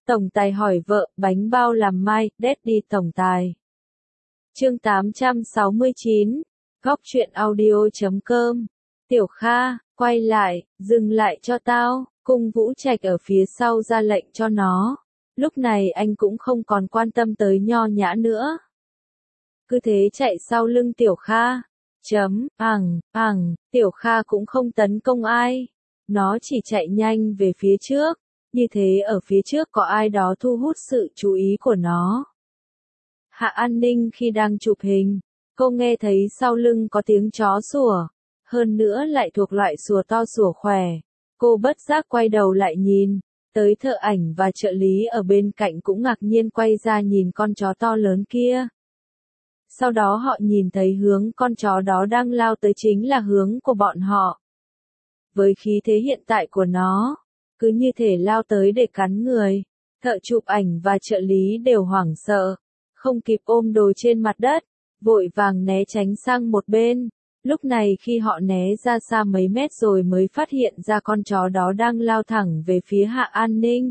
Tổng tài hỏi vợ, bánh bao làm mai, Daddy tổng tài. Chương 869, Góc truyện audio.com. Tiểu Kha, quay lại, dừng lại cho tao, Cung Vũ Trạch ở phía sau ra lệnh cho nó. Lúc này anh cũng không còn quan tâm tới Nho Nhã nữa. Cứ thế chạy sau lưng Tiểu Kha. Tiểu Kha cũng không tấn công ai. Nó chỉ chạy nhanh về phía trước. Như thế ở phía trước có ai đó thu hút sự chú ý của nó. Hạ An Ninh khi đang chụp hình, cô nghe thấy sau lưng có tiếng chó sủa, hơn nữa lại thuộc loại sủa to sủa khỏe. Cô bất giác quay đầu lại nhìn, tới thợ ảnh và trợ lý ở bên cạnh cũng ngạc nhiên quay ra nhìn con chó to lớn kia. Sau đó họ nhìn thấy hướng con chó đó đang lao tới chính là hướng của bọn họ. Với khí thế hiện tại của nó, cứ như thể lao tới để cắn người, thợ chụp ảnh và trợ lý đều hoảng sợ, không kịp ôm đồ trên mặt đất, vội vàng né tránh sang một bên. Lúc này khi họ né ra xa mấy mét rồi mới phát hiện ra con chó đó đang lao thẳng về phía Hạ An Ninh.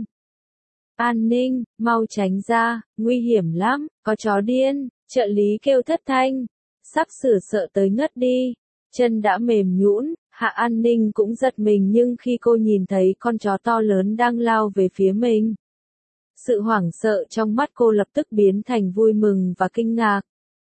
An Ninh, mau tránh ra, nguy hiểm lắm, có chó điên, trợ lý kêu thất thanh, sắp sửa sợ tới ngất đi, chân đã mềm nhũn. Hạ An Ninh cũng giật mình nhưng khi cô nhìn thấy con chó to lớn đang lao về phía mình, sự hoảng sợ trong mắt cô lập tức biến thành vui mừng và kinh ngạc.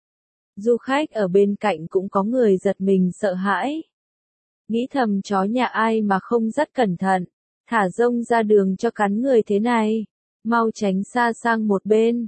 Du khách ở bên cạnh cũng có người giật mình sợ hãi. Nghĩ thầm chó nhà ai mà không rất cẩn thận, thả rông ra đường cho cắn người thế này, mau tránh xa sang một bên.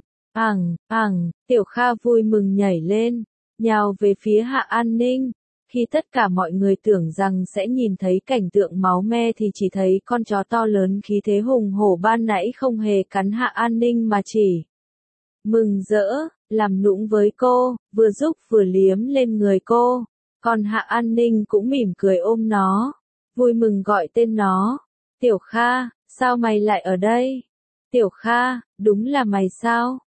Tiểu Kha vui mừng nhảy lên, nhào về phía Hạ An Ninh. Khi tất cả mọi người tưởng rằng sẽ nhìn thấy cảnh tượng máu me thì chỉ thấy con chó to lớn khí thế hùng hổ ban nãy không hề cắn Hạ An Ninh mà chỉ mừng rỡ, làm nũng với cô, vừa giúp vừa liếm lên người cô. Còn Hạ An Ninh cũng mỉm cười ôm nó, vui mừng gọi tên nó. Tiểu Kha, sao mày lại ở đây? Tiểu Kha, đúng là mày sao?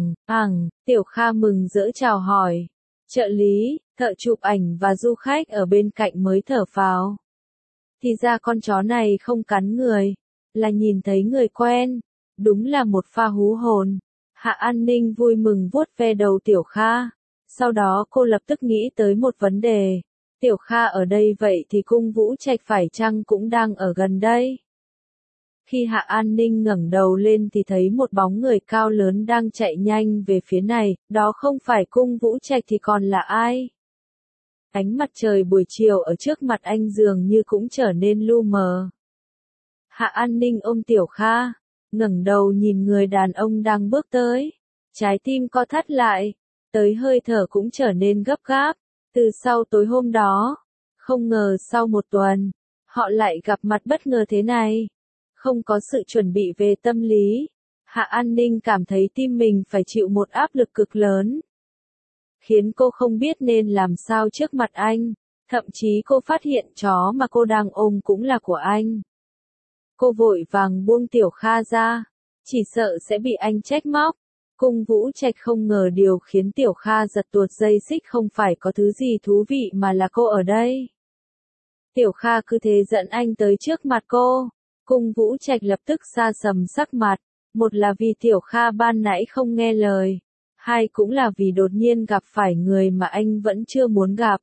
Tiểu Kha mừng rỡ chào hỏi. Trợ lý, thợ chụp ảnh và du khách ở bên cạnh mới thở phào. Thì ra con chó này không cắn người, là nhìn thấy người quen. Đúng là một pha hú hồn. Hạ An Ninh vui mừng vuốt ve đầu Tiểu Kha. Sau đó cô lập tức nghĩ tới một vấn đề. Tiểu Kha ở đây vậy thì Cung Vũ Trạch phải chăng cũng đang ở gần đây? Khi Hạ An Ninh ngẩng đầu lên thì thấy một bóng người cao lớn đang chạy nhanh về phía này, đó không phải Cung Vũ Trạch thì còn là ai? Ánh mặt trời buổi chiều ở trước mặt anh dường như cũng trở nên lu mờ. Hạ An Ninh ôm Tiểu Kha, ngẩng đầu nhìn người đàn ông đang bước tới. Trái tim co thắt lại, tới hơi thở cũng trở nên gấp gáp. Từ sau tối hôm đó, không ngờ sau một tuần, họ lại gặp mặt bất ngờ thế này. Không có sự chuẩn bị về tâm lý, Hạ An Ninh cảm thấy tim mình phải chịu một áp lực cực lớn, khiến cô không biết nên làm sao trước mặt anh. Thậm chí cô phát hiện chó mà cô đang ôm cũng là của anh. Cô vội vàng buông Tiểu Kha ra, chỉ sợ sẽ bị anh trách móc. Cung Vũ Trạch không ngờ điều khiến Tiểu Kha giật tuột dây xích không phải có thứ gì thú vị mà là cô ở đây. Tiểu Kha cứ thế dẫn anh tới trước mặt cô. Cung Vũ Trạch lập tức xa sầm sắc mặt, một là vì Tiểu Kha ban nãy không nghe lời, hai cũng là vì đột nhiên gặp phải người mà anh vẫn chưa muốn gặp.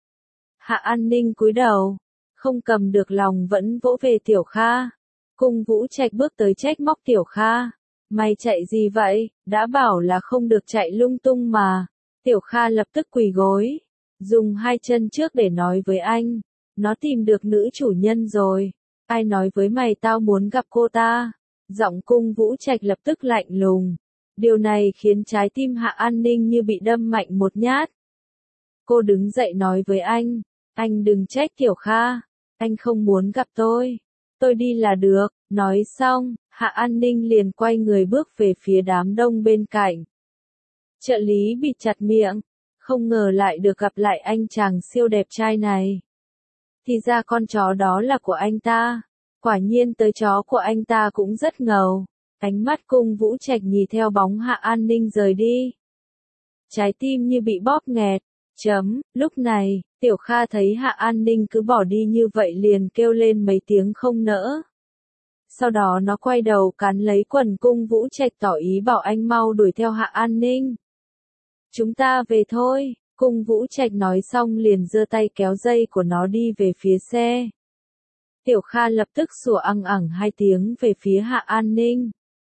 Hạ An Ninh cúi đầu, không cầm được lòng vẫn vỗ về Tiểu Kha. Cung Vũ Trạch bước tới trách móc Tiểu Kha. Mày chạy gì vậy, đã bảo là không được chạy lung tung mà. Tiểu Kha lập tức quỳ gối, dùng hai chân trước để nói với anh, nó tìm được nữ chủ nhân rồi. Ai nói với mày tao muốn gặp cô ta? Giọng Cung Vũ Trạch lập tức lạnh lùng. Điều này khiến trái tim Hạ An Ninh như bị đâm mạnh một nhát. Cô đứng dậy nói với anh đừng trách Tiểu Kha, anh không muốn gặp tôi đi là được. Nói xong, Hạ An Ninh liền quay người bước về phía đám đông bên cạnh. Trợ lý bịt chặt miệng, không ngờ lại được gặp lại anh chàng siêu đẹp trai này. Thì ra con chó đó là của anh ta. Quả nhiên tới chó của anh ta cũng rất ngầu. Ánh mắt Cung Vũ Trạch nhìn theo bóng Hạ An Ninh rời đi. Trái tim như bị bóp nghẹt. Lúc này, Tiểu Kha thấy Hạ An Ninh cứ bỏ đi như vậy liền kêu lên mấy tiếng không nỡ. Sau đó nó quay đầu cắn lấy quần Cung Vũ Trạch tỏ ý bảo anh mau đuổi theo Hạ An Ninh. Chúng ta về thôi, Cung Vũ Trạch nói xong liền giơ tay kéo dây của nó đi về phía xe. Tiểu Kha lập tức sủa ăng ẳng 2 tiếng về phía Hạ An Ninh.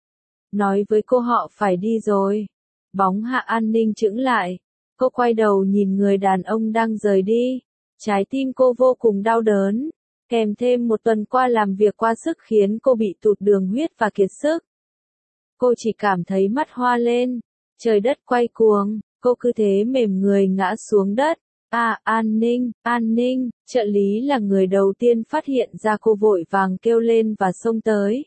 Nói với cô họ phải đi rồi. Bóng Hạ An Ninh chững lại. Cô quay đầu nhìn người đàn ông đang rời đi. Trái tim cô vô cùng đau đớn. Kèm thêm một tuần qua làm việc quá sức khiến cô bị tụt đường huyết và kiệt sức. Cô chỉ cảm thấy mắt hoa lên. Trời đất quay cuồng. Cô cứ thế mềm người ngã xuống đất. An Ninh, trợ lý là người đầu tiên phát hiện ra cô vội vàng kêu lên và xông tới.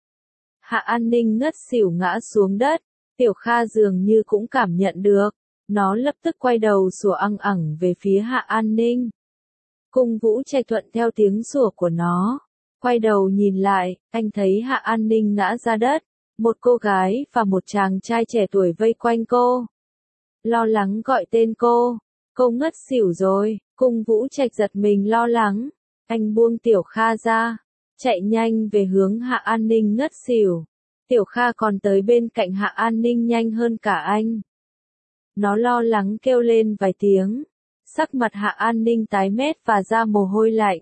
Hạ An Ninh ngất xỉu ngã xuống đất, Tiểu Kha dường như cũng cảm nhận được, nó lập tức quay đầu sủa ăng ẳng về phía Hạ An Ninh. Cung Vũ Trạch thuận theo tiếng sủa của nó, quay đầu nhìn lại, anh thấy Hạ An Ninh ngã ra đất, một cô gái và một chàng trai trẻ tuổi vây quanh cô. Lo lắng gọi tên cô ngất xỉu rồi, Cung Vũ Trạch giật mình lo lắng, anh buông Tiểu Kha ra, chạy nhanh về hướng Hạ An Ninh ngất xỉu. Tiểu Kha còn tới bên cạnh Hạ An Ninh nhanh hơn cả anh. Nó lo lắng kêu lên vài tiếng, sắc mặt Hạ An Ninh tái mét và ra mồ hôi lạnh.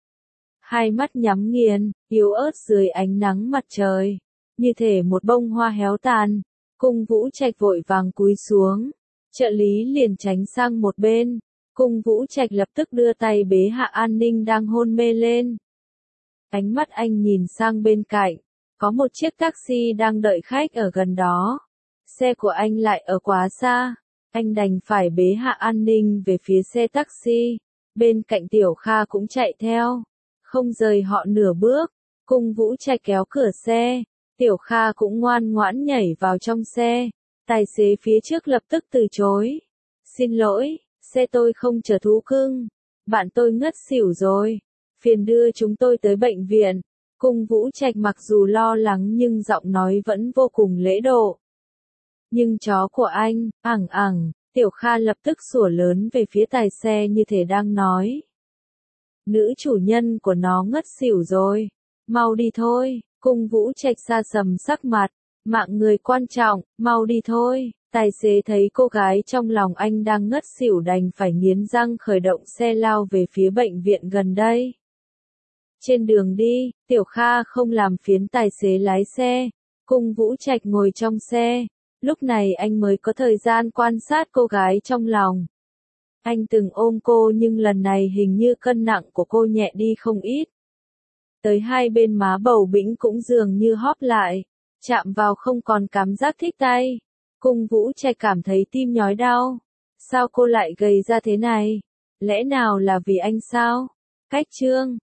Hai mắt nhắm nghiền, yếu ớt dưới ánh nắng mặt trời, như thể một bông hoa héo tàn. Cung Vũ Trạch vội vàng cúi xuống. Trợ lý liền tránh sang một bên, Cung Vũ Trạch lập tức đưa tay bế Hạ An Ninh đang hôn mê lên. Ánh mắt anh nhìn sang bên cạnh, có một chiếc taxi đang đợi khách ở gần đó. Xe của anh lại ở quá xa, anh đành phải bế Hạ An Ninh về phía xe taxi, bên cạnh Tiểu Kha cũng chạy theo, không rời họ nửa bước. Cung Vũ Trạch kéo cửa xe, Tiểu Kha cũng ngoan ngoãn nhảy vào trong xe. Tài xế phía trước lập tức từ chối. Xin lỗi, xe tôi không chở thú cưng. Bạn tôi ngất xỉu rồi. Phiền đưa chúng tôi tới bệnh viện. Cung Vũ Trạch mặc dù lo lắng nhưng giọng nói vẫn vô cùng lễ độ. Nhưng chó của anh, Tiểu Kha lập tức sủa lớn về phía tài xe như thể đang nói. Nữ chủ nhân của nó ngất xỉu rồi. Mau đi thôi, Cung Vũ Trạch xa sầm sắc mặt. Mạng người quan trọng, mau đi thôi. Tài xế thấy cô gái trong lòng anh đang ngất xỉu đành phải nghiến răng khởi động xe lao về phía bệnh viện gần đây. Trên đường đi, Tiểu Kha không làm phiền tài xế lái xe. Cung Vũ Trạch ngồi trong xe. Lúc này anh mới có thời gian quan sát cô gái trong lòng. Anh từng ôm cô nhưng lần này hình như cân nặng của cô nhẹ đi không ít. Tới hai bên má bầu bĩnh cũng dường như hóp lại. Chạm vào không còn cảm giác thích tay. Cung Vũ Trạch cảm thấy tim nhói đau. Sao cô lại gầy ra thế này? Lẽ nào là vì anh sao? Cách chương